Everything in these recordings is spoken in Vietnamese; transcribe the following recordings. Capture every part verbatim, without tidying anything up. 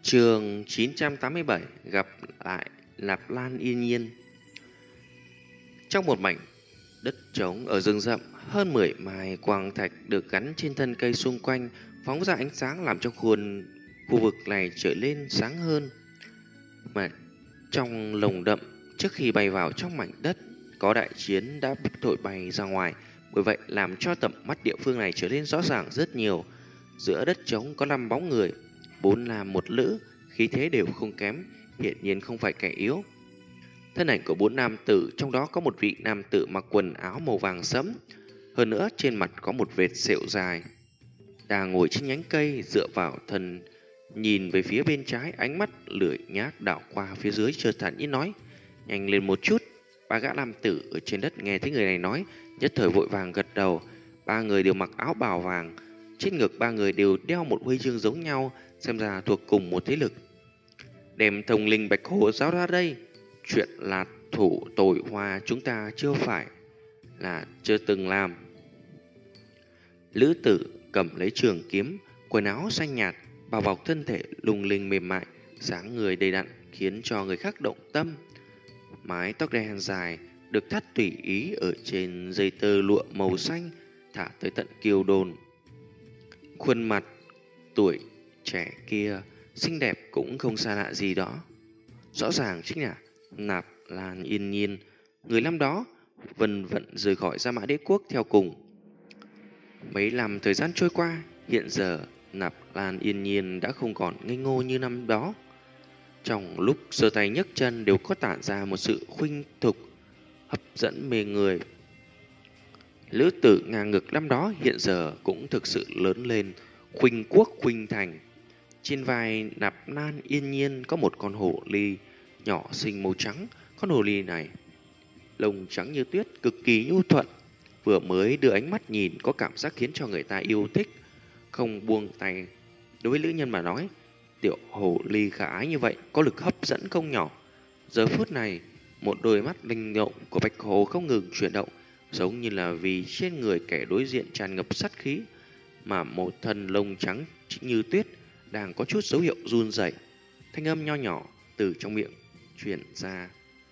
Chương chín trăm tám mươi bảy gặp lại Nạp Lan Yên Nhiên. Trong một mảnh đất trống ở rừng rậm, hơn mười mài quang thạch được gắn trên thân cây xung quanh phóng ra ánh sáng làm cho khuôn khu vực này trở lên sáng hơn. Mà trong lồng đậm, trước khi bay vào trong mảnh đất, có đại chiến đã bị thổi bay ra ngoài, bởi vậy làm cho tầm mắt địa phương này trở nên rõ ràng rất nhiều. Giữa đất trống có năm bóng người, bốn nam một nữ, khí thế đều không kém, hiển nhiên không phải kẻ yếu. Thân ảnh của bốn nam tử, trong đó có một vị nam tử mặc quần áo màu vàng sẫm, hơn nữa trên mặt có một vệt sẹo dài, đang ngồi trên nhánh cây dựa vào thân, nhìn về phía bên trái, ánh mắt lười nhác đảo qua phía dưới, chợt thản nhiên nói: "Nhanh lên một chút." Ba gã nam tử ở trên đất nghe thấy người này nói, nhất thời vội vàng gật đầu. Ba người đều mặc áo bào vàng, trên ngực ba người đều đeo một huy chương giống nhau, xem ra thuộc cùng một thế lực. "Đem thông linh bạch hổ giao ra đây. Chuyện là thủ tội hoa chúng ta chưa phải là chưa từng làm." Lữ tử cầm lấy trường kiếm, quần áo xanh nhạt, bao bọc thân thể lung linh mềm mại, dáng người đầy đặn khiến cho người khác động tâm. Mái tóc đen dài được thắt tùy ý ở trên dây tơ lụa màu xanh thả tới tận kiêu đồn. Khuôn mặt tuổi trẻ kia xinh đẹp cũng không xa lạ gì đó, rõ ràng chính là Nạp Lan Yên Nhiên, người năm đó vân vận rời khỏi Gia Mã Đế Quốc theo cùng. Mấy năm thời gian trôi qua, hiện giờ Nạp Lan Yên Nhiên đã không còn ngây ngô như năm đó. Trong lúc giơ tay nhấc chân đều có tản ra một sự khuynh thục hấp dẫn mê người. Lữ tử ngang ngực năm đó hiện giờ cũng thực sự lớn lên, khuynh quốc khuynh thành. Trên vai Nạp Lan Yên Nhiên có một con hổ ly nhỏ xinh màu trắng. Con hồ ly này lông trắng như tuyết, cực kỳ nhu thuận, vừa mới đưa ánh mắt nhìn có cảm giác khiến cho người ta yêu thích, không buông tay. Đối với nữ nhân mà nói, tiểu hồ ly khả ái như vậy có lực hấp dẫn không nhỏ. Giờ phút này, một đôi mắt linh động của bạch hồ không ngừng chuyển động, giống như là vì trên người kẻ đối diện tràn ngập sát khí, mà một thân lông trắng như tuyết đang có chút dấu hiệu run rẩy. Thanh âm nho nhỏ từ trong miệng truyền ra,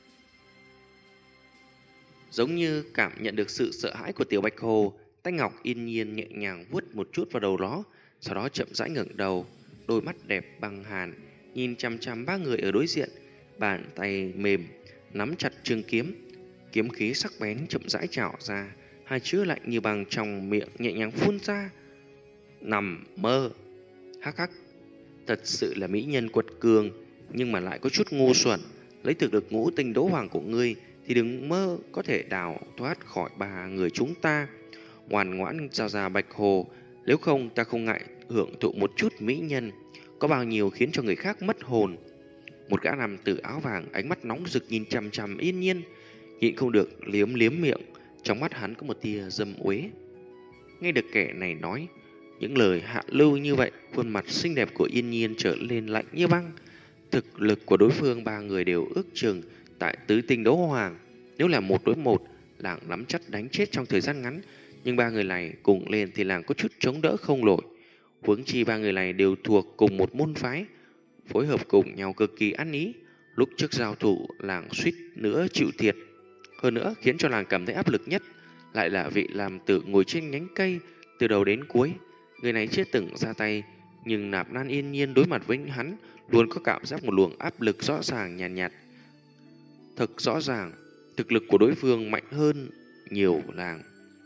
giống như cảm nhận được sự sợ hãi của tiểu bạch hồ. Tay ngọc Yên Nhiên nhẹ nhàng vuốt một chút vào đầu nó, sau đó chậm rãi ngẩng đầu, đôi mắt đẹp băng hàn nhìn chăm chăm ba người ở đối diện. Bàn tay mềm nắm chặt trường kiếm, kiếm khí sắc bén chậm rãi trào ra, hai chữ lạnh như băng trong miệng nhẹ nhàng phun ra: "Nằm mơ." Hắc hắc, thật sự là mỹ nhân quật cường, nhưng mà lại có chút ngu xuẩn. Lấy thực lực ngũ tinh đấu hoàng của ngươi thì đừng mơ có thể đào thoát khỏi ba người chúng ta. Ngoan ngoãn giao ra bạch hồ, nếu không ta không ngại hưởng thụ một chút mỹ nhân, có bao nhiêu khiến cho người khác mất hồn. Một gã nam tử áo vàng ánh mắt nóng rực nhìn chằm chằm Yên Nhiên, nhịn không được liếm liếm miệng, trong mắt hắn có một tia dâm uế. Nghe được kẻ này nói những lời hạ lưu như vậy, khuôn mặt xinh đẹp của Yên Nhiên trở lên lạnh như băng. Thực lực của đối phương ba người đều ước chừng tại tứ tinh đấu hoàng, nếu là một đối một, làng nắm chắc đánh chết trong thời gian ngắn, nhưng ba người này cùng lên thì làng có chút chống đỡ không nổi. Huống chi ba người này đều thuộc cùng một môn phái, phối hợp cùng nhau cực kỳ ăn ý. Lúc trước giao thủ, làng suýt nữa chịu thiệt. Hơn nữa khiến cho làng cảm thấy áp lực nhất lại là vị làm tử ngồi trên nhánh cây từ đầu đến cuối. Người này chưa từng ra tay, nhưng Nạp Lan Yên Nhiên đối mặt với hắn luôn có cảm giác một luồng áp lực rõ ràng nhàn nhạt, nhạt. Thực rõ ràng, thực lực của đối phương mạnh hơn nhiều làng.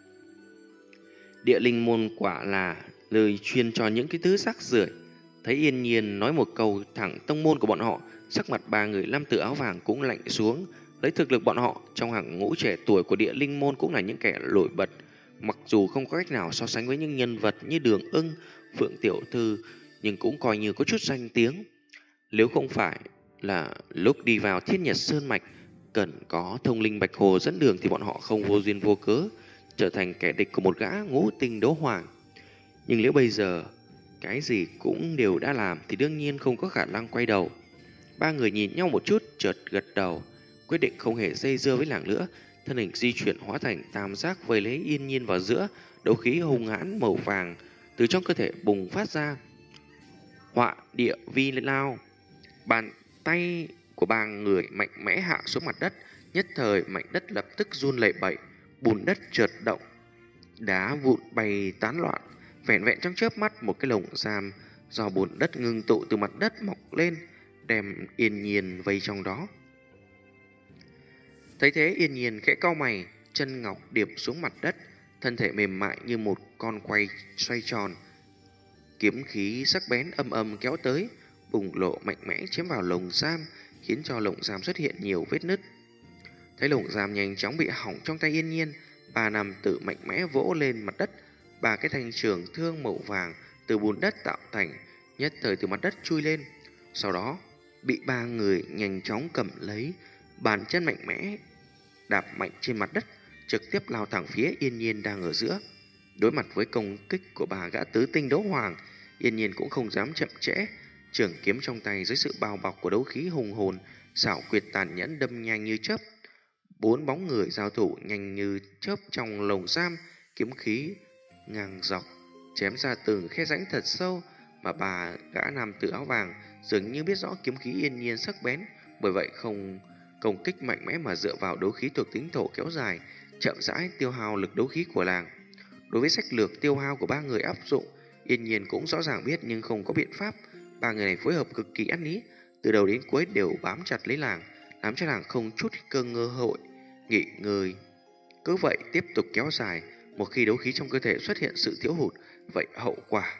Địa linh môn quả là lời chuyên cho những cái thứ rác rưởi. Thấy Yên Nhiên nói một câu thẳng tông môn của bọn họ, sắc mặt ba người nam tử áo vàng cũng lạnh xuống. Lấy thực lực bọn họ, trong hàng ngũ trẻ tuổi của địa linh môn cũng là những kẻ nổi bật, mặc dù không có cách nào so sánh với những nhân vật như Đường Ưng, Phượng Tiểu Thư, nhưng cũng coi như có chút danh tiếng. Nếu không phải là lúc đi vào Thiên Nhật Sơn Mạch cần có thông linh bạch hồ dẫn đường thì bọn họ không vô duyên vô cớ trở thành kẻ địch của một gã ngũ tinh đấu hoàng. Nhưng nếu bây giờ cái gì cũng đều đã làm thì đương nhiên không có khả năng quay đầu. Ba người nhìn nhau một chút, chợt gật đầu, quyết định không hề dây dưa với làng nữa. Thân hình di chuyển hóa thành tam giác vây lấy Yên Nhiên vào giữa, đấu khí hung hãn màu vàng từ trong cơ thể bùng phát ra, họa địa vi lao. Bàn tay của ba người mạnh mẽ hạ xuống mặt đất, nhất thời mảnh đất lập tức run lẩy bẩy, bùn đất chợt động, đá vụn bay tán loạn. Vẻn vẹn trong chớp mắt, một cái lồng giam do bùn đất ngưng tụ từ mặt đất mọc lên, đem Yên Nhiên vây trong đó. Thấy thế, Yên Nhiên khẽ cau mày, chân ngọc điệp xuống mặt đất, thân thể mềm mại như một con quay xoay tròn. Kiếm khí sắc bén âm âm kéo tới, bùng lộ mạnh mẽ chém vào lồng giam, khiến cho lồng giam xuất hiện nhiều vết nứt. Thấy lồng giam nhanh chóng bị hỏng trong tay Yên Nhiên, ba nam tử mạnh mẽ vỗ lên mặt đất, ba cái thanh trường thương màu vàng từ bùn đất tạo thành, nhất thời từ mặt đất chui lên. Sau đó bị ba người nhanh chóng cầm lấy, bàn chân mạnh mẽ đạp mạnh trên mặt đất, trực tiếp lao thẳng phía Yên Nhiên đang ở giữa. Đối mặt với công kích của ba gã tứ tinh đấu hoàng, Yên Nhiên cũng không dám chậm trễ, trường kiếm trong tay dưới sự bao bọc của đấu khí hùng hồn, xảo quyệt tàn nhẫn đâm nhanh như chớp. Bốn bóng người giao thủ nhanh như chớp trong lồng giam, kiếm khí ngang dọc chém ra từng khe rãnh thật sâu, mà ba gã nam tử áo vàng dường như biết rõ kiếm khí Yên Nhiên sắc bén, bởi vậy không công kích mạnh mẽ mà dựa vào đấu khí thuộc tính thổ kéo dài, chậm rãi tiêu hao lực đấu khí của làng. Đối với sách lược tiêu hao của ba người áp dụng, Yên Nhiên cũng rõ ràng biết nhưng không có biện pháp. Ba người này phối hợp cực kỳ ăn ý, từ đầu đến cuối đều bám chặt lấy làng, làm cho làng không chút cơ ngơ hội nghỉ ngơi. Cứ vậy tiếp tục kéo dài, một khi đấu khí trong cơ thể xuất hiện sự thiếu hụt, vậy hậu quả.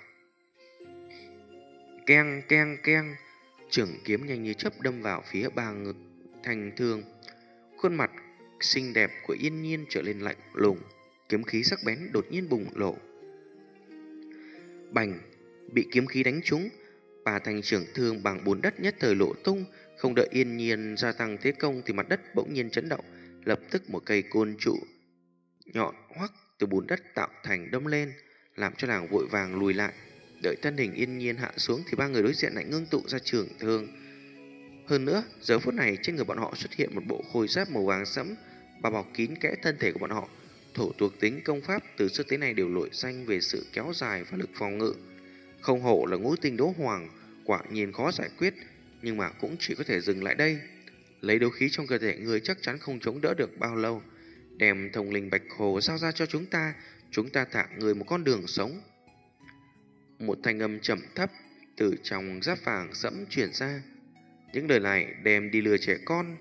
Keng keng keng, trường kiếm nhanh như chớp đâm vào phía ba người thanh thương. Khuôn mặt xinh đẹp của Yên Nhiên trở lên lạnh lùng, kiếm khí sắc bén đột nhiên bùng lộ. Bành, bị kiếm khí đánh trúng, ba thanh trường thương bằng bùn đất nhất thời lộ tung. Không đợi Yên Nhiên gia tăng thế công thì mặt đất bỗng nhiên chấn động, lập tức một cây côn trụ nhọn hoắc từ bùn đất tạo thành đâm lên, làm cho nàng vội vàng lùi lại. Đợi thân hình Yên Nhiên hạ xuống thì ba người đối diện lại ngưng tụ ra trường thương. Hơn nữa, giờ phút này trên người bọn họ xuất hiện một bộ khôi giáp màu vàng sẫm, bao bọc kín kẽ thân thể của bọn họ. Thổ thuộc tính công pháp từ trước tới nay đều nổi danh về sự kéo dài và lực phòng ngự. Không hổ là ngũ tinh đấu hoàng, quả nhiên khó giải quyết, nhưng mà cũng chỉ có thể dừng lại đây. Lấy đấu khí trong cơ thể người chắc chắn không chống đỡ được bao lâu. Đem thông linh bạch hồ giao ra cho chúng ta, chúng ta thả người một con đường sống. Một thanh âm trầm thấp từ trong giáp vàng sẫm truyền ra. Những lời này đem đi lừa trẻ con.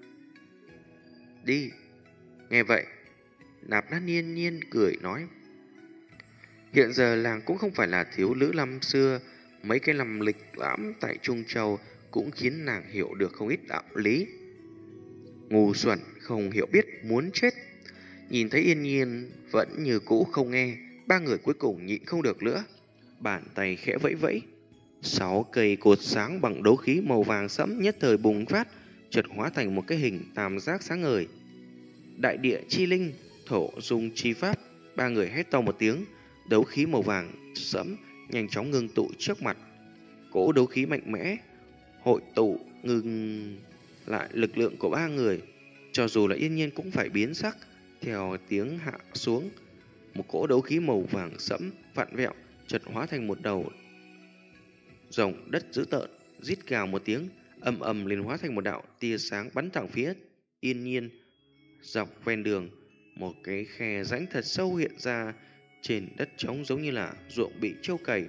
Đi. Nghe vậy, Nạp Lan Yên Nhiên cười nói, hiện giờ làng cũng không phải là thiếu nữ năm xưa, mấy cái năm lịch lãm tại Trung Châu cũng khiến nàng hiểu được không ít đạo lý. Ngu xuẩn, không hiểu biết, muốn chết. Nhìn thấy Yên Nhiên vẫn như cũ không nghe, ba người cuối cùng nhịn không được nữa, bàn tay khẽ vẫy vẫy. Sáu cây cột sáng bằng đấu khí màu vàng sẫm nhất thời bùng phát, chợt hóa thành một cái hình tam giác sáng ngời. Đại địa chi linh, thổ dung chi pháp. Ba người hét to một tiếng, đấu khí màu vàng sẫm nhanh chóng ngưng tụ trước mặt. Cỗ đấu khí mạnh mẽ hội tụ ngừng lại lực lượng của ba người. Cho dù là Yên Nhiên cũng phải biến sắc. Theo tiếng hạ xuống, một cỗ đấu khí màu vàng sẫm vặn vẹo, chợt hóa thành một đầu rồng đất dữ tợn, rít gào một tiếng, ầm ầm liền hóa thành một đạo tia sáng bắn thẳng phía Yên Nhiên. Dọc ven đường, một cái khe rãnh thật sâu hiện ra trên đất trống, giống như là ruộng bị trâu cày.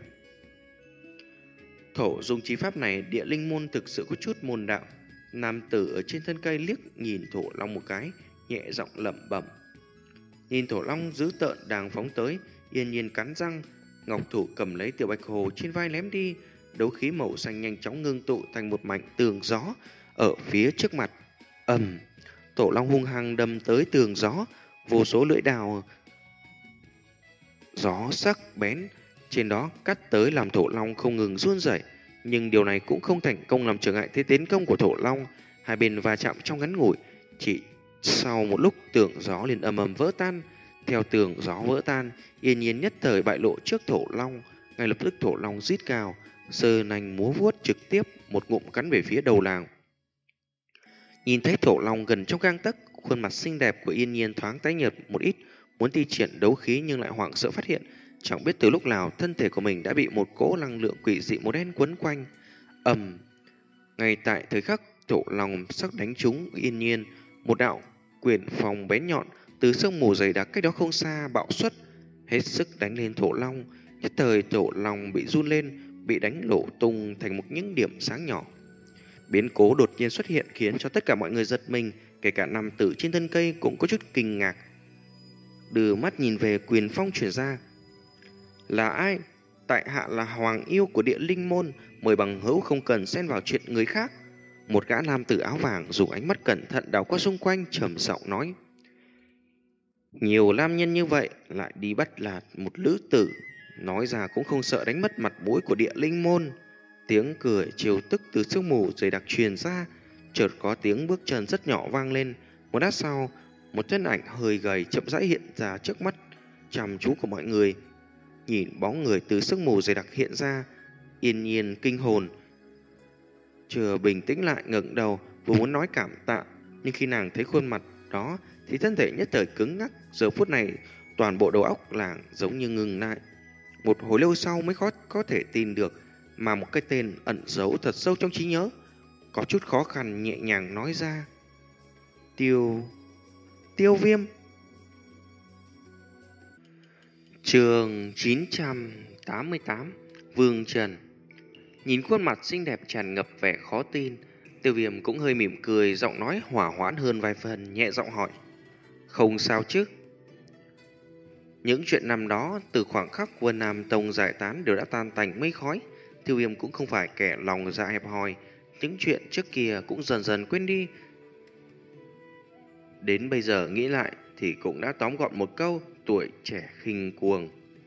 Thổ dung chi pháp này địa linh môn thực sự có chút môn đạo. Nam tử ở trên thân cây liếc nhìn thổ long một cái, nhẹ giọng lẩm bẩm. Nhìn thổ long dữ tợn đang phóng tới, Yên Nhiên cắn răng, ngọc thủ cầm lấy tiểu bạch hồ trên vai ném đi. Đấu khí màu xanh nhanh chóng ngưng tụ thành một mảnh tường gió ở phía trước mặt. Ầm, thổ long hung hăng đâm tới tường gió, vô số lưỡi đào gió sắc bén trên đó cắt tới, làm thổ long không ngừng run rẩy. Nhưng điều này cũng không thành công làm trở ngại thế tiến công của thổ long. Hai bên va chạm trong ngắn ngủi, chỉ sau một lúc tường gió liền ầm ầm vỡ tan. Theo tường gió vỡ tan, Yên Nhiên nhất thời bại lộ trước thổ long. Ngay lập tức thổ long rít gào, giơ nanh múa vuốt, trực tiếp một ngụm cắn về phía đầu làng. Nhìn thấy thổ long gần trong gang tấc, khuôn mặt xinh đẹp của Yên Nhiên thoáng tái nhợt một ít, muốn thi triển đấu khí nhưng lại hoảng sợ phát hiện Chẳng biết từ lúc nào thân thể của mình đã bị một cỗ năng lượng quỷ dị màu đen quấn quanh. Ầm, ngay tại thời khắc Thổ Long sắp đánh trúng Yên Nhiên, một đạo quyền phòng bén nhọn từ sương mù dày đặc cách đó không xa bạo xuất, hết sức đánh lên Thổ Long. Nhất thời Thổ Long bị run lên, bị đánh lổ tung thành một những điểm sáng nhỏ. Biến cố đột nhiên xuất hiện khiến cho tất cả mọi người giật mình, kể cả nam tử trên thân cây cũng có chút kinh ngạc. Đưa mắt nhìn về quyền phong truyền ra. Là ai? Tại hạ là hoàng yêu của địa linh môn, mời bằng hữu không cần xen vào chuyện người khác. Một gã nam tử áo vàng dùng ánh mắt cẩn thận đảo qua xung quanh, trầm giọng nói. Nhiều nam nhân như vậy lại đi bắt là một lữ tử, nói ra cũng không sợ đánh mất mặt mũi của địa linh môn. Tiếng cười chiều tức từ sương mù dày đặc truyền ra, chợt có tiếng bước chân rất nhỏ vang lên. Một lát sau, một thân ảnh hơi gầy chậm rãi hiện ra trước mắt chăm chú của mọi người. Nhìn bóng người từ sương mù dày đặc hiện ra, Yên Nhiên kinh hồn, chưa bình tĩnh lại ngẩng đầu, vừa muốn nói cảm tạ, nhưng khi nàng thấy khuôn mặt đó thì thân thể nhất thời cứng ngắc. Giờ phút này toàn bộ đầu óc làng giống như ngừng lại. Một hồi lâu sau mới khó có thể tin được mà một cái tên ẩn giấu thật sâu trong trí nhớ, có chút khó khăn nhẹ nhàng nói ra. Tiêu... Tiêu Viêm. Chương chín trăm tám mươi tám. Vương Trần. Nhìn khuôn mặt xinh đẹp tràn ngập vẻ khó tin, Tiêu Viêm cũng hơi mỉm cười, giọng nói hỏa hoãn hơn vài phần, nhẹ giọng hỏi. Không sao chứ? Những chuyện năm đó, từ khoảng khắc Vân Nam Tông giải tán đều đã tan tành mây khói. Tiêu Viêm cũng không phải kẻ lòng dạ hẹp hòi, những chuyện trước kia cũng dần dần quên đi. Đến bây giờ nghĩ lại thì cũng đã tóm gọn một câu: tuổi trẻ khinh cuồng.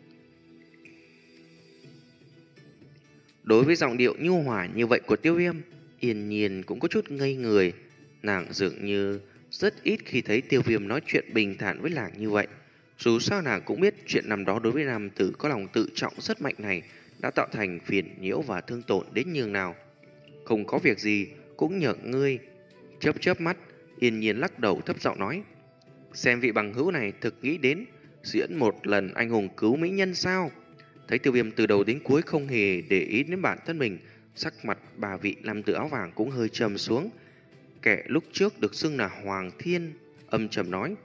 Đối với giọng điệu nhu hòa như vậy của Tiêu Viêm, Yên Nhiên cũng có chút ngây người. Nàng dường như rất ít khi thấy Tiêu Viêm nói chuyện bình thản với nàng như vậy. Dù sao nàng cũng biết chuyện năm đó đối với nam tử có lòng tự trọng rất mạnh này đã tạo thành phiền nhiễu và thương tổn đến nhường nào. Không có việc gì, cũng nhờ ngươi. Chớp chớp mắt, Yên Nhiên lắc đầu thấp giọng nói. Xem vị bằng hữu này thực nghĩ đến diễn một lần anh hùng cứu mỹ nhân sao? Thấy Tiêu Viêm từ đầu đến cuối không hề để ý đến bản thân mình, sắc mặt bà vị nam tử áo vàng cũng hơi trầm xuống. Kẻ lúc trước được xưng là Hoàng Thiên âm trầm nói.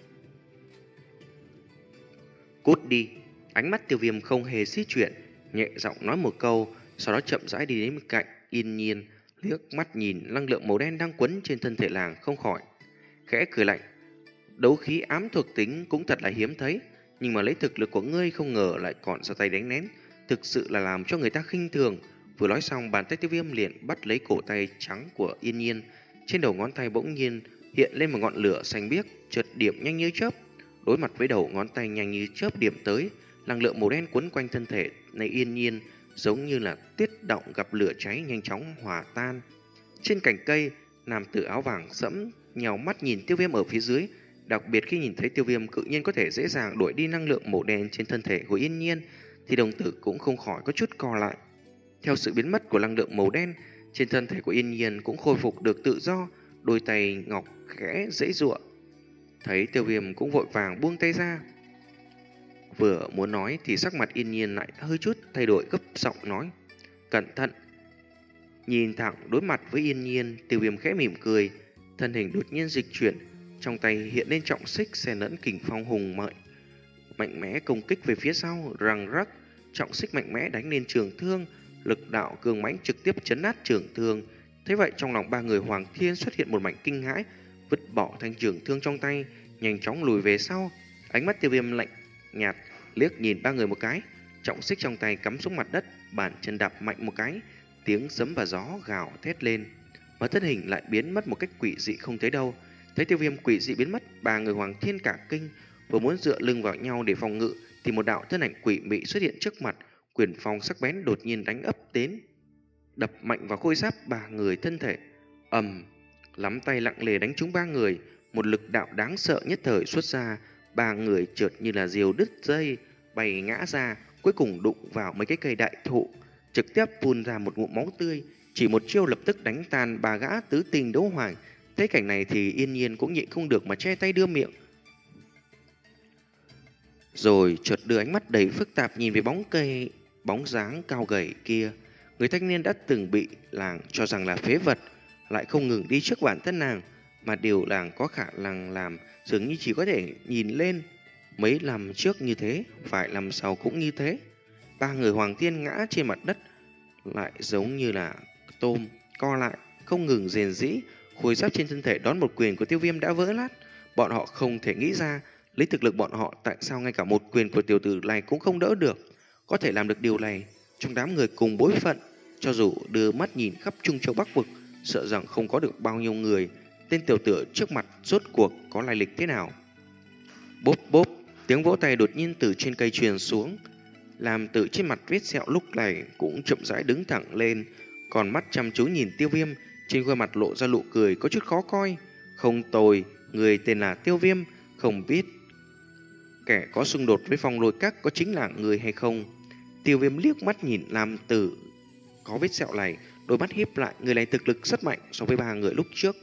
Cút đi. Ánh mắt Tiêu Viêm không hề xí chuyện, nhẹ giọng nói một câu, sau đó chậm rãi đi đến bên cạnh Yên Nhiên, liếc mắt nhìn năng lượng màu đen đang quấn trên thân thể làng, không khỏi khẽ cười lạnh. Đấu khí ám thuộc tính cũng thật là hiếm thấy, nhưng mà lấy thực lực của ngươi không ngờ lại còn ra tay đánh nén, thực sự là làm cho người ta khinh thường. Vừa nói xong, bàn tay Tiêu Viêm liền bắt lấy cổ tay trắng của Yên Nhiên. Trên đầu ngón tay bỗng nhiên hiện lên một ngọn lửa xanh biếc, chợt điểm nhanh như chớp. Đối mặt với đầu ngón tay nhanh như chớp điểm tới, năng lượng màu đen quấn quanh thân thể này Yên Nhiên giống như là tiết động gặp lửa cháy, nhanh chóng hòa tan. Trên cành cây, nam tử áo vàng sẫm nhào mắt nhìn Tiêu Viêm ở phía dưới, đặc biệt khi nhìn thấy Tiêu Viêm cự nhiên có thể dễ dàng đuổi đi năng lượng màu đen trên thân thể của Yên Nhiên, thì đồng tử cũng không khỏi có chút co lại. Theo sự biến mất của năng lượng màu đen, trên thân thể của Yên Nhiên cũng khôi phục được tự do, đôi tay ngọc khẽ giãy giụa. Thấy Tiêu Viêm cũng vội vàng buông tay ra. Vừa muốn nói thì sắc mặt Yên Nhiên lại hơi chút thay đổi, gấp giọng nói. Cẩn thận. Nhìn thẳng đối mặt với Yên Nhiên, Tiêu Viêm khẽ mỉm cười, thân hình đột nhiên dịch chuyển, trong tay hiện lên trọng xích xen lẫn kình phong hùng mạnh, mạnh mẽ công kích về phía sau, răng rắc. Trọng xích mạnh mẽ đánh lên trường thương, lực đạo cường mãnh trực tiếp chấn nát trường thương. Thế vậy trong lòng ba người Hoàng Thiên xuất hiện một mảnh kinh hãi, vứt bỏ thanh trường thương trong tay, nhanh chóng lùi về sau. Ánh mắt Tiêu Viêm lạnh nhạt liếc nhìn ba người một cái, trọng xích trong tay cắm xuống mặt đất, bàn chân đạp mạnh một cái, tiếng sấm và gió gào thét lên, mà thân hình lại biến mất một cách quỷ dị không thấy đâu. Thấy Tiêu Viêm quỷ dị biến mất, ba người Hoàng Thiên cả kinh, vừa muốn dựa lưng vào nhau để phòng ngự thì một đạo thân ảnh quỷ mị xuất hiện trước mặt, quyền phong sắc bén đột nhiên đánh ấp đến, đập mạnh vào khôi giáp ba người thân thể. Ầm, lắm tay lặng lề đánh trúng ba người, một lực đạo đáng sợ nhất thời xuất ra, ba người chợt như là diều đứt dây bay ngã ra, cuối cùng đụng vào mấy cái cây đại thụ, trực tiếp phun ra một ngụm máu tươi. Chỉ một chiêu lập tức đánh tan ba gã tứ tình đấu hoàng. Thấy cảnh này thì Yên Nhiên cũng nhịn không được mà che tay đưa miệng. rồi chợt đưa ánh mắt đầy phức tạp nhìn về bóng cây, bóng dáng cao gầy kia. Người thanh niên đã từng bị làng cho rằng là phế vật, lại không ngừng đi trước bản thân nàng, mà điều làng có khả năng làm dường như chỉ có thể nhìn lên. Mấy năm trước như thế, phải năm sau cũng như thế. Ba người Hoàng Thiên ngã trên mặt đất, lại giống như là tôm, co lại, không ngừng rền rĩ. Khối giáp trên thân thể đón một quyền của Tiêu Viêm đã vỡ nát. Bọn họ không thể nghĩ ra, lấy thực lực bọn họ tại sao ngay cả một quyền của tiểu tử này cũng không đỡ được. Có thể làm được điều này, trong đám người cùng bối phận, cho dù đưa mắt nhìn khắp Trung Châu Bắc Vực, sợ rằng không có được bao nhiêu người. Tên tiểu tử trước mặt rốt cuộc có lai lịch thế nào? Bốp bốp, tiếng vỗ tay đột nhiên từ trên cây truyền xuống, làm từ trên mặt vết sẹo lúc này cũng chậm rãi đứng thẳng lên, còn mắt chăm chú nhìn Tiêu Viêm, trên khuôn mặt lộ ra nụ cười có chút khó coi. Không tồi, người tên là Tiêu Viêm, không biết kẻ có xung đột với Phong Lôi Các có chính là người hay không? Tiêu Viêm liếc mắt nhìn Lam Tử có vết sẹo này, đôi mắt híp lại. Người này thực lực rất mạnh so với ba người lúc trước,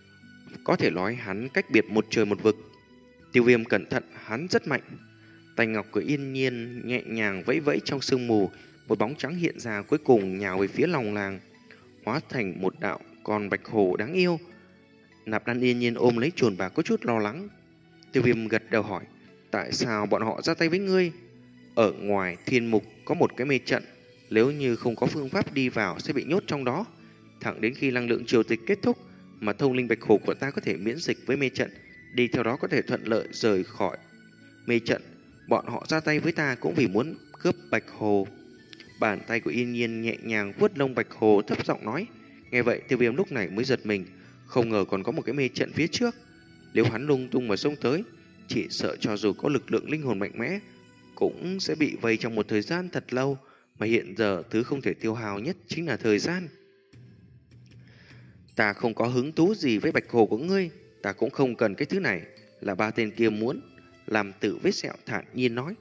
có thể nói hắn cách biệt một trời một vực. Tiêu Viêm cẩn thận, hắn rất mạnh. Tay ngọc của Yên Nhiên nhẹ nhàng vẫy vẫy trong sương mù, một bóng trắng hiện ra, cuối cùng nhào về phía lòng làng, hóa thành một đạo con bạch hổ đáng yêu. Nạp Lan Yên Nhiên ôm lấy chuồn bạc có chút lo lắng. Tiêu Viêm gật đầu hỏi, tại sao bọn họ ra tay với ngươi? Ở ngoài thiên mục có một cái mê trận, nếu như không có phương pháp đi vào sẽ bị nhốt trong đó, thẳng đến khi năng lượng triều tịch kết thúc, mà thông linh bạch hổ của ta có thể miễn dịch với mê trận, đi theo đó có thể thuận lợi rời khỏi mê trận. Bọn họ ra tay với ta cũng vì muốn cướp bạch hồ. Bàn tay của Yên Nhiên nhẹ nhàng vuốt lông bạch hồ, thấp giọng nói. Nghe vậy Tiêu Viêm lúc này mới giật mình, không ngờ còn có một cái mê trận phía trước. Nếu hắn lung tung mà xông tới, chỉ sợ cho dù có lực lượng linh hồn mạnh mẽ cũng sẽ bị vây trong một thời gian thật lâu, mà hiện giờ thứ không thể tiêu hao nhất chính là thời gian. Ta không có hứng thú gì với bạch hồ của ngươi, ta cũng không cần cái thứ này, là ba tên kia muốn. Làm Tử vết sẹo thản nhiên nói.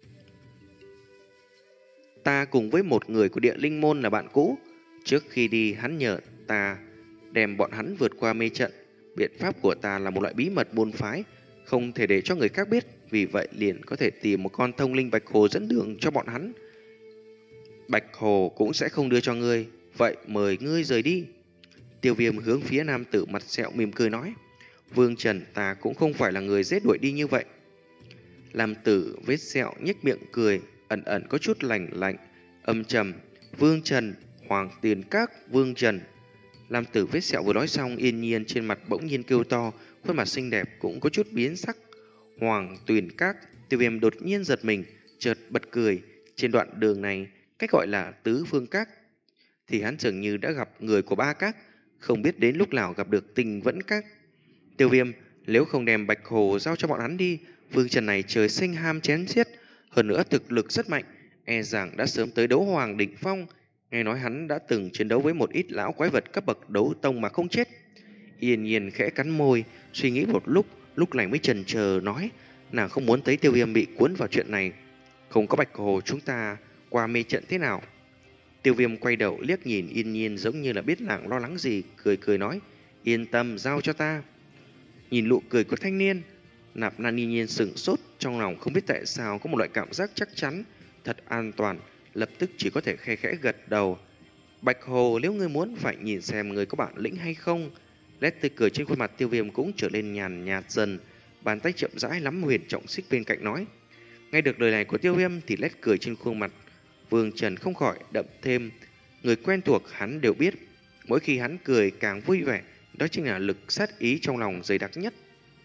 Ta cùng với một người của địa linh môn là bạn cũ. Trước khi đi hắn nhờ ta đem bọn hắn vượt qua mê trận. Biện pháp của ta là một loại bí mật môn phái, không thể để cho người khác biết, vì vậy liền có thể tìm một con thông linh bạch hồ dẫn đường cho bọn hắn. Bạch hồ cũng sẽ không đưa cho ngươi, vậy mời ngươi rời đi. Tiêu Viêm hướng phía nam tử mặt sẹo mỉm cười nói. Vương Trần, ta cũng không phải là người dễ đuổi đi như vậy. Nam tử vết sẹo nhếch miệng cười, ẩn ẩn có chút lạnh lạnh, âm trầm. Vương Trần, Hoàng Tiền Các Vương Trần. Nam tử vết sẹo vừa nói xong, Yên Nhiên trên mặt bỗng nhiên kêu to, khuôn mặt xinh đẹp cũng có chút biến sắc. Hoàng Tuyền Các. Tiêu Viêm đột nhiên giật mình, chợt bật cười. Trên đoạn đường này, cách gọi là Tứ Phương Các, thì hắn dường như đã gặp người của ba các, không biết đến lúc nào gặp được Tình Vẫn Các. Tiêu Viêm, nếu không đem bạch hồ giao cho bọn hắn đi, Vương Trần này trời sinh ham chém giết, hơn nữa thực lực rất mạnh, e rằng đã sớm tới đấu hoàng đỉnh phong. Nghe nói hắn đã từng chiến đấu với một ít lão quái vật cấp bậc đấu tông mà không chết. Yên Nhiên khẽ cắn môi, suy nghĩ một lúc, lúc này mới chần chờ nói, nàng không muốn thấy Tiêu Viêm bị cuốn vào chuyện này. Không có bạch hồ chúng ta qua mê trận thế nào? Tiêu Viêm quay đầu liếc nhìn Yên Nhiên giống như là biết nàng lo lắng gì, cười cười nói, yên tâm, giao cho ta. Nhìn nụ cười của thanh niên, Nạp Lan Yên Nhiên sửng sốt, trong lòng không biết tại sao có một loại cảm giác chắc chắn, thật an toàn, lập tức chỉ có thể khe khẽ gật đầu. Bạch hồ, nếu ngươi muốn phải nhìn xem ngươi có bản lĩnh hay không. Nét tươi cười trên khuôn mặt Tiêu Viêm cũng trở nên nhàn nhạt dần, bàn tay chậm rãi nắm huyền trọng xích bên cạnh nói. Nghe được lời này của Tiêu Viêm thì nét cười trên khuôn mặt Vương Trần không khỏi đậm thêm. Người quen thuộc hắn đều biết, mỗi khi hắn cười càng vui vẻ, đó chính là lực sát ý trong lòng dày đặc nhất.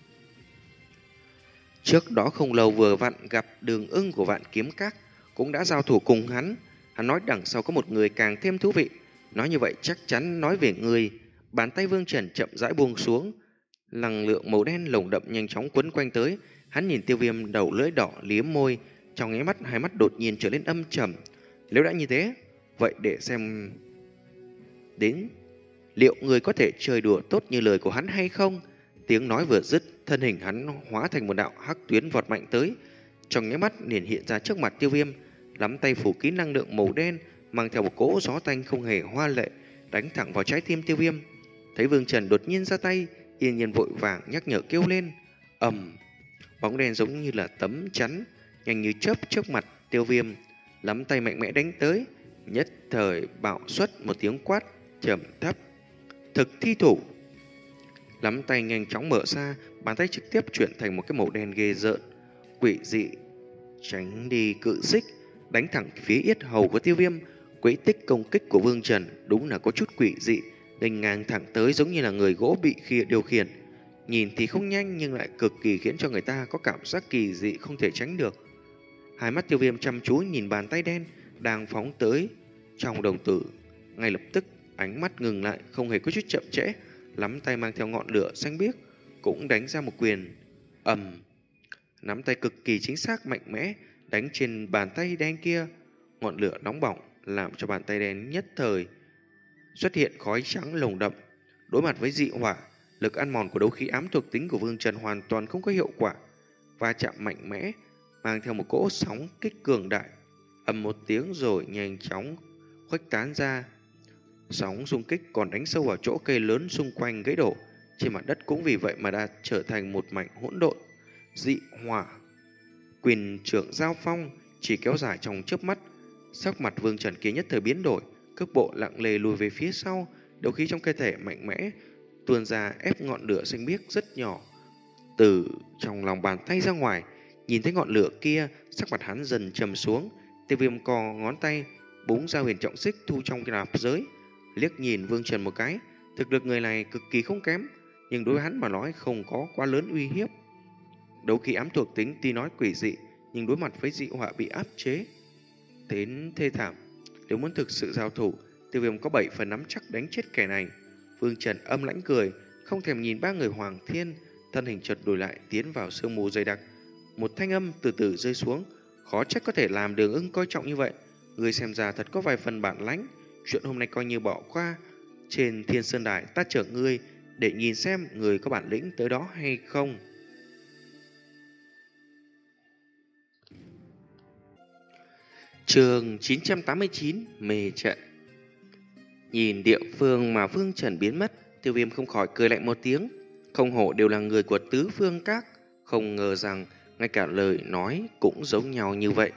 Trước đó không lâu vừa vặn gặp Đường Ưng của Vạn Kiếm Các, cũng đã giao thủ cùng hắn. Hắn nói đằng sau có một người càng thêm thú vị. Nói như vậy chắc chắn nói về người. Bàn tay Vương Trần chậm rãi buông xuống, năng lượng màu đen lồng đậm nhanh chóng quấn quanh tới. Hắn nhìn Tiêu Viêm đầu lưỡi đỏ liếm môi, trong nháy mắt hai mắt đột nhiên trở nên âm trầm. Nếu đã như thế, vậy để xem đến liệu người có thể chơi đùa tốt như lời của hắn hay không. Tiếng nói vừa dứt, thân hình hắn hóa thành một đạo hắc tuyến vọt mạnh tới, trong nháy mắt liền hiện ra trước mặt Tiêu Viêm, nắm tay phủ kín năng lượng màu đen, mang theo một cỗ gió tanh không hề hoa lệ, đánh thẳng vào trái tim Tiêu Viêm. Thấy Vương Trần đột nhiên ra tay, Yên Nhiên vội vàng nhắc nhở kêu lên. Ầm, bóng đen giống như là tấm chắn nhanh như chớp trước mặt Tiêu Viêm, nắm tay mạnh mẽ đánh tới. Nhất thời bạo xuất một tiếng quát trầm thấp: thực thi thủ. Nắm tay nhanh chóng mở ra, bàn tay trực tiếp chuyển thành một cái màu đen ghê rợn, quỷ dị tránh đi cự xích, đánh thẳng phía yết hầu của Tiêu Viêm. Quỹ tích công kích của Vương Trần đúng là có chút quỷ dị, đánh ngang thẳng tới giống như là người gỗ bị khi điều khiển. Nhìn thì không nhanh nhưng lại cực kỳ khiến cho người ta có cảm giác kỳ dị không thể tránh được. Hai mắt Tiêu Viêm chăm chú nhìn bàn tay đen đang phóng tới trong đồng tử. Ngay lập tức ánh mắt ngừng lại, không hề có chút chậm trễ, nắm tay mang theo ngọn lửa xanh biếc cũng đánh ra một quyền. Ầm, nắm tay cực kỳ chính xác mạnh mẽ đánh trên bàn tay đen kia. Ngọn lửa nóng bỏng làm cho bàn tay đen nhất thời xuất hiện khói trắng lồng đậm. Đối mặt với dị hỏa, lực ăn mòn của đấu khí ám thuộc tính của Vương Trần hoàn toàn không có hiệu quả. Va chạm mạnh mẽ mang theo một cỗ sóng kích cường đại, ầm một tiếng rồi nhanh chóng khuếch tán ra. Sóng xung kích còn đánh sâu vào chỗ cây lớn xung quanh gãy đổ, trên mặt đất cũng vì vậy mà đã trở thành một mảnh hỗn độn. Dị hỏa quyền trưởng giao phong chỉ kéo dài trong chớp mắt. Sắc mặt Vương Trần kia nhất thời biến đổi, cước bộ lặng lề lùi về phía sau, đấu khí trong cơ thể mạnh mẽ tuôn ra ép ngọn lửa xanh biếc rất nhỏ từ trong lòng bàn tay ra ngoài. Nhìn thấy ngọn lửa kia, sắc mặt hắn dần trầm xuống. Tiêu Viêm co ngón tay búng ra huyền trọng xích thu trong cái nạp giới, liếc nhìn Vương Trần một cái. Thực lực người này cực kỳ không kém, nhưng đối với hắn mà nói không có quá lớn uy hiếp. Đấu khí ám thuộc tính tuy nói quỷ dị, nhưng đối mặt với dị họa bị áp chế đến thê thảm, nếu muốn thực sự giao thủ, Tiêu Viêm có bảy phần nắm chắc đánh chết kẻ này. Vương Trần âm lãnh cười, không thèm nhìn ba người Hoàng Thiên, thân hình chợt đổi lại tiến vào sương mù dày đặc. Một thanh âm từ từ rơi xuống: khó trách có thể làm Đường Ưng coi trọng như vậy, người xem ra thật có vài phần bản lãnh. Chuyện hôm nay coi như bỏ qua, trên Thiên Sơn Đài ta chở ngươi để nhìn xem người có bản lĩnh tới đó hay không. Chương chín trăm tám mươi chín: Mê trận. Nhìn địa phương mà Vương Trần biến mất, Tiêu Viêm không khỏi cười lạnh một tiếng. Không hổ đều là người của Tứ Phương Các, không ngờ rằng ngay cả lời nói cũng giống nhau như vậy.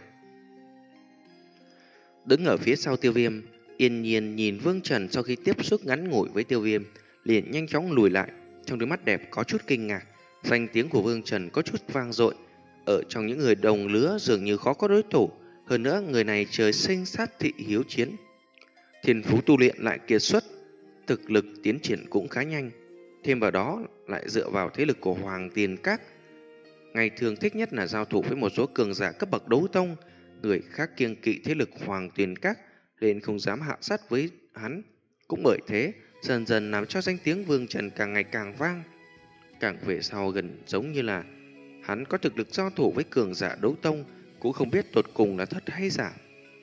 Đứng ở phía sau Tiêu Viêm, Yên Nhiên nhìn Vương Trần sau khi tiếp xúc ngắn ngủi với Tiêu Viêm, liền nhanh chóng lùi lại, trong đôi mắt đẹp có chút kinh ngạc. Danh tiếng của Vương Trần có chút vang dội, ở trong những người đồng lứa dường như khó có đối thủ. Hơn nữa người này trời sinh sát thị hiếu chiến, thiên phú tu luyện lại kiệt xuất, thực lực tiến triển cũng khá nhanh. Thêm vào đó lại dựa vào thế lực của Hoàng Tiền Các, ngày thường thích nhất là giao thủ với một số cường giả cấp bậc đấu tông. Người khác kiêng kỵ thế lực Hoàng Tiền Các nên không dám hạ sát với hắn. Cũng bởi thế dần dần làm cho danh tiếng Vương Trần càng ngày càng vang. Càng về sau gần giống như là hắn có thực lực giao thủ với cường giả đấu tông, cũng không biết tột cùng là thật hay giả.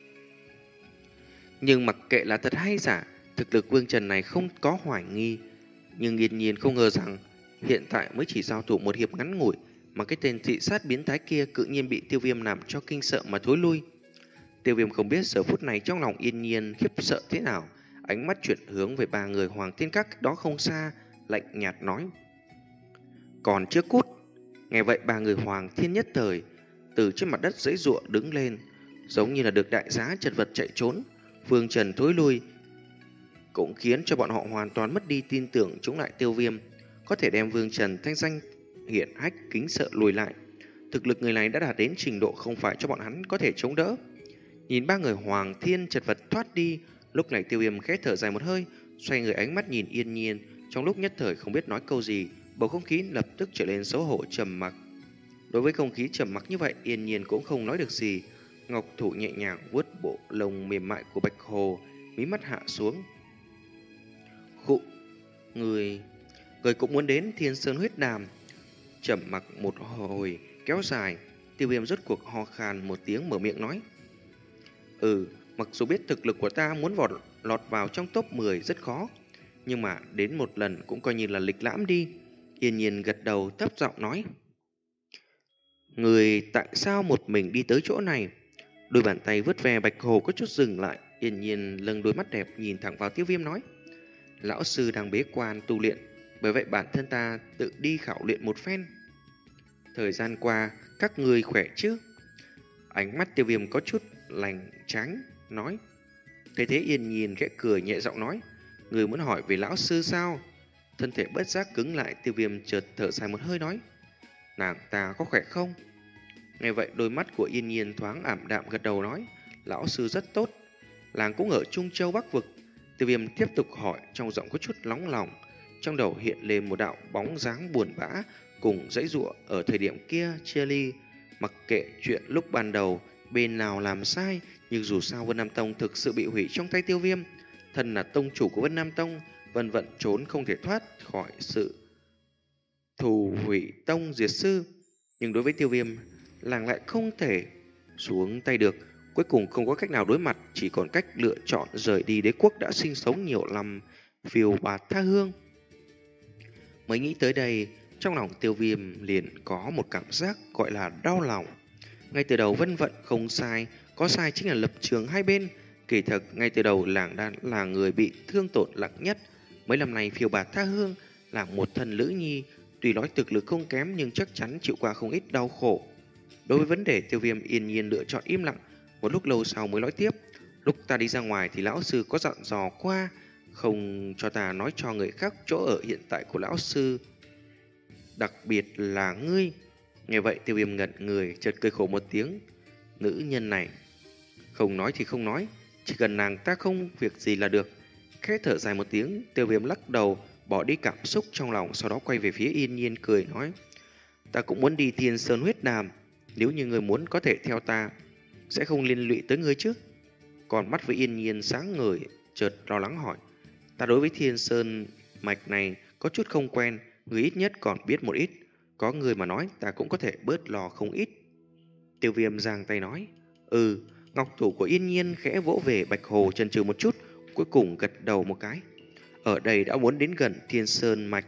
Nhưng mặc kệ là thật hay giả, thực lực Vương Trần này không có hoài nghi. Nhưng Yên Nhiên không ngờ rằng hiện tại mới chỉ giao thủ một hiệp ngắn ngủi mà cái tên thị sát biến thái kia cự nhiên bị Tiêu Viêm làm cho kinh sợ mà thối lui. Tiêu Viêm không biết giờ phút này trong lòng Yên Nhiên khiếp sợ thế nào, ánh mắt chuyển hướng về ba người Hoàng Thiên Các đó không xa, lạnh nhạt nói: còn chưa cút. Nghe vậy ba người Hoàng Thiên nhất thời từ trên mặt đất giãy giụa đứng lên, giống như là được đại giá chật vật chạy trốn. Vương Trần thối lui cũng khiến cho bọn họ hoàn toàn mất đi tin tưởng chống lại Tiêu Viêm, có thể đem Vương Trần thanh danh hiển hách kính sợ lùi lại. Thực lực người này đã đạt đến trình độ không phải cho bọn hắn có thể chống đỡ. Nhìn ba người Hoàng Thiên chật vật thoát đi, lúc này Tiêu Viêm khẽ thở dài một hơi, xoay người ánh mắt nhìn Yên Nhiên, trong lúc nhất thời không biết nói câu gì, bầu không khí lập tức trở nên xấu hổ trầm mặc. Đối với không khí trầm mặc như vậy, Yên Nhiên cũng không nói được gì. Ngọc thủ nhẹ nhàng vuốt bộ lông mềm mại của Bạch Hồ, mí mắt hạ xuống. Khụ, người, người cũng muốn đến Thiên Sơn Huyết Đàm. Trầm mặc một hồi kéo dài, Tiêu Viêm rốt cuộc ho khan một tiếng mở miệng nói: Ừ, mặc dù biết thực lực của ta muốn vọt lọt vào trong top mười rất khó, nhưng mà đến một lần cũng coi như là lịch lãm đi. Yên Nhiên gật đầu thấp giọng nói: Người tại sao một mình đi tới chỗ này? Đôi bàn tay vớt ve Bạch Hồ có chút dừng lại. Yên Nhiên lâng đôi mắt đẹp nhìn thẳng vào Tiêu Viêm nói: Lão sư đang bế quan tu luyện, bởi vậy bản thân ta tự đi khảo luyện một phen. Thời gian qua các người khỏe chứ? Ánh mắt Tiêu Viêm có chút lành tránh, nói. Thấy thế Yên Nhiên khẽ cười nhẹ giọng nói, người muốn hỏi về lão sư sao? Thân thể bất giác cứng lại, Tiêu Viêm chợt thở dài một hơi nói, nàng ta có khỏe không? Nghe vậy đôi mắt của Yên Nhiên thoáng ảm đạm, gật đầu nói, lão sư rất tốt, làng cũng ở Trung Châu Bắc Vực. Tiêu Viêm tiếp tục hỏi, trong giọng có chút nóng lòng. Trong đầu hiện lên một đạo bóng dáng buồn bã cùng dãy giụa ở thời điểm kia chia ly. Mặc kệ chuyện lúc ban đầu bên nào làm sai, nhưng dù sao Vân Nam Tông thực sự bị hủy trong tay Tiêu Viêm. Thân là tông chủ của Vân Nam Tông, Vân Vận trốn không thể thoát khỏi sự thù hủy tông diệt sư. Nhưng đối với Tiêu Viêm, làng lại không thể xuống tay được. Cuối cùng không có cách nào đối mặt, chỉ còn cách lựa chọn rời đi đế quốc đã sinh sống nhiều năm, phiêu bạt tha hương. Mới nghĩ tới đây, trong lòng Tiêu Viêm liền có một cảm giác gọi là đau lòng. Ngay từ đầu Vân Vận không sai, có sai chính là lập trường hai bên. Kỳ thực ngay từ đầu làng đã là người bị thương tổn nặng nhất. Mấy năm nay phiêu bạt tha hương, làng một thân lữ nhi, tuy nói thực lực không kém nhưng chắc chắn chịu qua không ít đau khổ. Đối với vấn đề, Tiêu Viêm yên nhiên lựa chọn im lặng. Một lúc lâu sau mới nói tiếp, lúc ta đi ra ngoài thì lão sư có dặn dò qua, không cho ta nói cho người khác chỗ ở hiện tại của lão sư, đặc biệt là ngươi. Nghe vậy Tiêu Viêm ngẩn người, chợt cười khổ một tiếng. Nữ nhân này không nói thì không nói, chỉ cần nàng ta không việc gì là được. Khẽ thở dài một tiếng, Tiêu Viêm lắc đầu, bỏ đi cảm xúc trong lòng, sau đó quay về phía Yên Nhiên cười nói, ta cũng muốn đi Thiên Sơn huyết đàm, nếu như người muốn có thể theo ta, sẽ không liên lụy tới ngươi chứ? Còn mắt với Yên Nhiên sáng ngời, chợt lo lắng hỏi, ta đối với Thiên Sơn mạch này có chút không quen, người ít nhất còn biết một ít, có người mà nói ta cũng có thể bớt lo không ít. Tiêu Viêm giang tay nói, ừ. Ngọc thủ của Yên Nhiên khẽ vỗ về bạch hồ, chần chừ một chút, cuối cùng gật đầu một cái. Ở đây đã muốn đến gần Thiên Sơn mạch,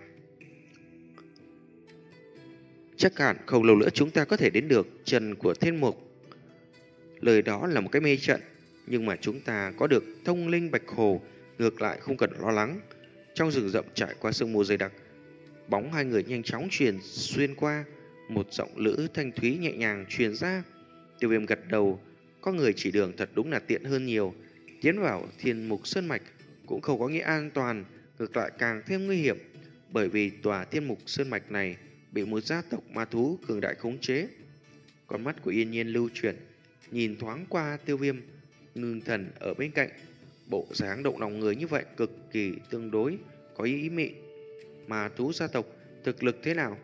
chắc hẳn không lâu nữa chúng ta có thể đến được chân của Thiên Mục. Lời đó là một cái mê trận, nhưng mà chúng ta có được thông linh bạch hồ, ngược lại không cần lo lắng. Trong rừng rậm trải qua sương mù dày đặc, bóng hai người nhanh chóng truyền xuyên qua, một giọng lữ thanh thúy nhẹ nhàng truyền ra. Tiêu Viêm gật đầu, có người chỉ đường thật đúng là tiện hơn nhiều. Tiến vào Thiên Mục Sơn mạch cũng không có nghĩa an toàn, ngược lại càng thêm nguy hiểm, bởi vì tòa Thiên Mục Sơn mạch này bị một gia tộc ma thú cường đại khống chế. Con mắt của Yên Nhiên lưu chuyển, nhìn thoáng qua Tiêu Viêm, ngưng thần ở bên cạnh. Bộ dáng động lòng người như vậy cực kỳ tương đối có ý mị. Ma thú gia tộc thực lực thế nào?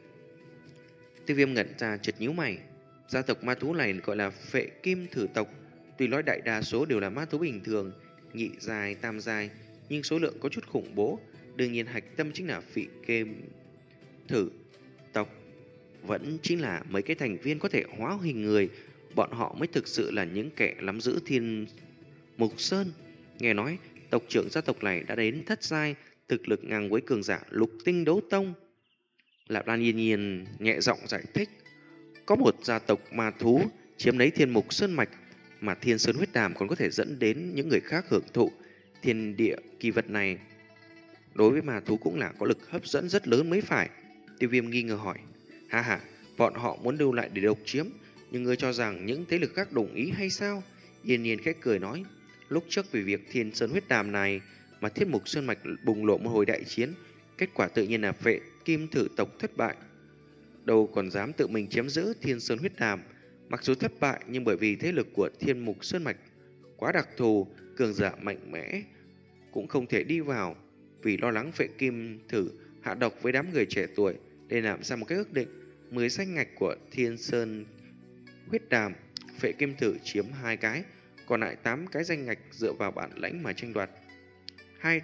Tiêu Viêm ngẩn ra, chợt nhíu mày. Gia tộc ma thú này gọi là Phệ Kim Thử tộc. Tuy nói đại đa số đều là ma thú bình thường, nhị giai, tam giai, nhưng số lượng có chút khủng bố. Đương nhiên hạch tâm chính là Phệ Kim Thử tộc, vẫn chính là mấy cái thành viên có thể hóa hình người. Bọn họ mới thực sự là những kẻ nắm giữ Thiên Mục Sơn. Nghe nói tộc trưởng gia tộc này đã đến thất giai, thực lực ngang với cường giả lục tinh đấu tông. Lạp Lan Yên Nhiên nhẹ giọng giải thích, có một gia tộc ma thú chiếm lấy Thiên Mục Sơn mạch, mà Thiên Sơn huyết đàm còn có thể dẫn đến những người khác hưởng thụ thiên địa kỳ vật này. Đối với ma thú cũng là có lực hấp dẫn rất lớn mới phải. Tiêu Viêm nghi ngờ hỏi, ha ha, bọn họ muốn lưu lại để độc chiếm, nhưng ngươi cho rằng những thế lực khác đồng ý hay sao? Yên Nhiên khẽ cười nói, lúc trước vì việc Thiên Sơn huyết đàm này mà Thiên Mục Sơn mạch bùng lộ một hồi đại chiến, kết quả tự nhiên là Phệ Kim Thử tộc thất bại. Đâu còn dám tự mình chiếm giữ Thiên Sơn huyết đàm. Mặc dù thất bại, nhưng bởi vì thế lực của Thiên Mục Sơn mạch quá đặc thù, cường giả mạnh mẽ cũng không thể đi vào. Vì lo lắng Phệ Kim Thử hạ độc với đám người trẻ tuổi, để làm ra một cái ước định, mười danh ngạch của Thiên Sơn huyết đàm, Phệ Kim Thử chiếm hai cái, còn lại tám cái danh ngạch dựa vào bản lãnh mà tranh đoạt. Hai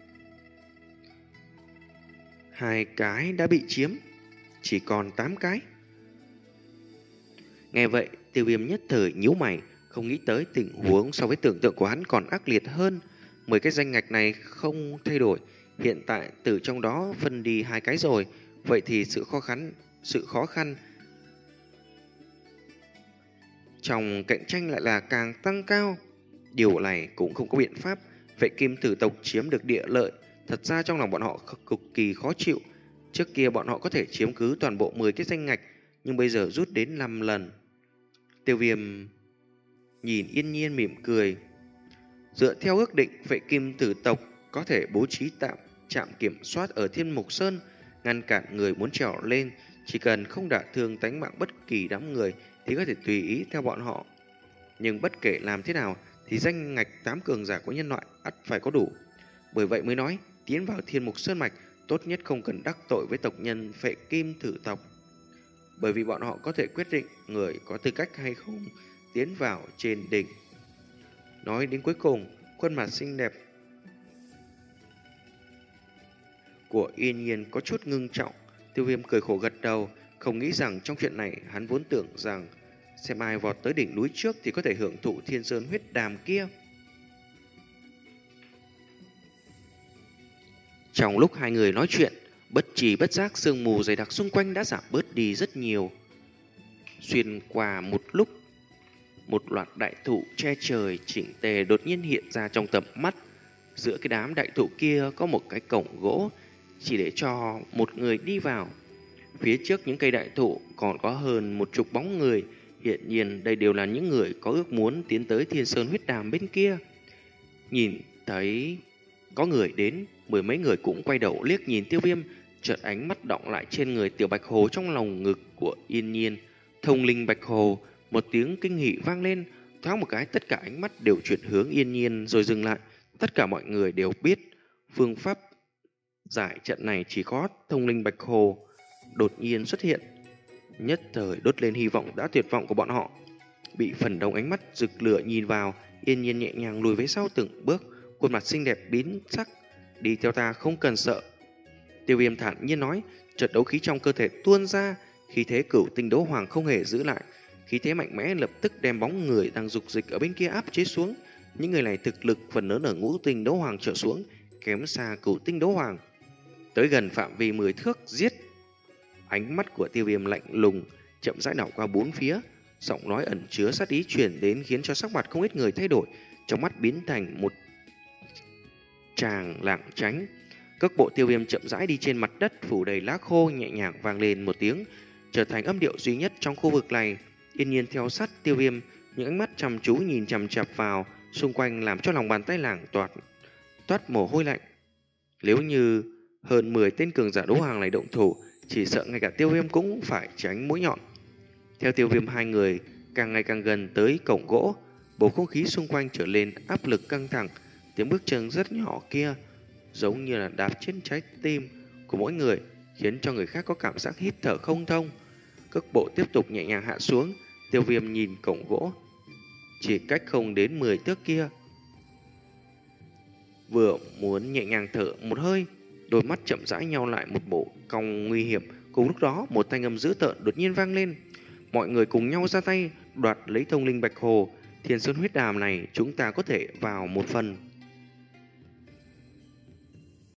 hai cái đã bị chiếm, chỉ còn tám cái. Nghe vậy, Tiêu Viêm nhất thời nhíu mày, không nghĩ tới tình huống so với tưởng tượng của hắn còn ác liệt hơn. Mười cái danh ngạch này không thay đổi, hiện tại từ trong đó phân đi hai cái rồi, vậy thì sự khó khăn, sự khó khăn trong cạnh tranh lại là càng tăng cao. Điều này cũng không có biện pháp. Phệ Kim Thử tộc chiếm được địa lợi, thật ra trong lòng bọn họ cực kỳ khó chịu. Trước kia bọn họ có thể chiếm cứ toàn bộ mười cái danh ngạch, nhưng bây giờ rút đến năm lần. Tiêu Viêm nhìn Yên Nhiên mỉm cười. Dựa theo ước định, Phệ Kim Tử tộc có thể bố trí tạm trạm kiểm soát ở Thiên Mục Sơn, ngăn cản người muốn trèo lên. Chỉ cần không đả thương tánh mạng bất kỳ đám người thì có thể tùy ý theo bọn họ. Nhưng bất kể làm thế nào thì danh ngạch tám cường giả của nhân loại ắt phải có đủ. Bởi vậy mới nói, tiến vào Thiên Mục Sơn Mạch tốt nhất không cần đắc tội với tộc nhân Phệ Kim Tử tộc, bởi vì bọn họ có thể quyết định người có tư cách hay không tiến vào trên đỉnh. Nói đến cuối cùng, khuôn mặt xinh đẹp của Yên Nhiên có chút ngưng trọng. Tiêu Viêm cười khổ gật đầu, không nghĩ rằng trong chuyện này hắn vốn tưởng rằng xem ai vọt tới đỉnh núi trước thì có thể hưởng thụ Thiên Sơn huyết đàm kia. Trong lúc hai người nói chuyện, bất trì bất giác sương mù dày đặc xung quanh đã giảm bớt đi rất nhiều. Xuyên qua một lúc, một loạt đại thụ che trời chỉnh tề đột nhiên hiện ra trong tầm mắt. Giữa cái đám đại thụ kia có một cái cổng gỗ chỉ để cho một người đi vào. Phía trước những cây đại thụ còn có hơn một chục bóng người. Hiện nhiên đây đều là những người có ước muốn tiến tới Thiên Sơn huyết đàm bên kia. Nhìn thấy có người đến, mười mấy người cũng quay đầu liếc nhìn Tiêu Viêm, chợt ánh mắt đọng lại trên người Tiểu Bạch Hồ trong lòng ngực của Yên Nhiên. Thông linh Bạch Hồ, một tiếng kinh hỉ vang lên, thoáng một cái tất cả ánh mắt đều chuyển hướng Yên Nhiên rồi dừng lại. Tất cả mọi người đều biết phương pháp giải trận này chỉ có thông linh Bạch Hồ đột nhiên xuất hiện, nhất thời đốt lên hy vọng đã tuyệt vọng của bọn họ. Bị phần đông ánh mắt rực lửa nhìn vào, Yên Nhiên nhẹ nhàng lùi về sau từng bước, khuôn mặt xinh đẹp biến sắc. Đi theo ta, không cần sợ. Tiêu Viêm thản nhiên nói. Chợt đấu khí trong cơ thể tuôn ra, khí thế cửu tinh đấu hoàng không hề giữ lại. Khí thế mạnh mẽ lập tức đem bóng người đang dục dịch ở bên kia áp chế xuống. Những người này thực lực phần lớn ở ngũ tinh đấu hoàng trở xuống, kém xa cửu tinh đấu hoàng. Tới gần phạm vi mười thước giết. Ánh mắt của Tiêu Viêm lạnh lùng, chậm rãi đảo qua bốn phía. Giọng nói ẩn chứa sát ý truyền đến khiến cho sắc mặt không ít người thay đổi, trong mắt biến thành một tràng lảng tránh. Cước bộ Tiêu Viêm chậm rãi đi trên mặt đất phủ đầy lá khô, nhẹ nhàng vang lên một tiếng, trở thành âm điệu duy nhất trong khu vực này. Yên Nhiên theo sát Tiêu Viêm, những ánh mắt chăm chú nhìn chằm chằm vào xung quanh làm cho lòng bàn tay làng toát toát mồ hôi lạnh. Nếu như hơn mười tên cường giả đấu hoàng này động thủ, chỉ sợ ngay cả Tiêu Viêm cũng phải tránh mũi nhọn. Theo Tiêu Viêm hai người càng ngày càng gần tới cổng gỗ, bầu không khí xung quanh trở lên áp lực căng thẳng. Tiếng bước chân rất nhỏ kia giống như là đạp trên trái tim của mỗi người, khiến cho người khác có cảm giác hít thở không thông. Cước bộ tiếp tục nhẹ nhàng hạ xuống. Tiêu Viêm nhìn cổng gỗ chỉ cách không đến mười thước kia, vừa muốn nhẹ nhàng thở một hơi, đôi mắt chậm rãi nheo lại một bộ cong nguy hiểm. Cùng lúc đó, một thanh âm dữ tợn đột nhiên vang lên. Mọi người cùng nhau ra tay đoạt lấy thông linh Bạch Hồ. Thiên Sơn huyết đàm này chúng ta có thể vào một phần.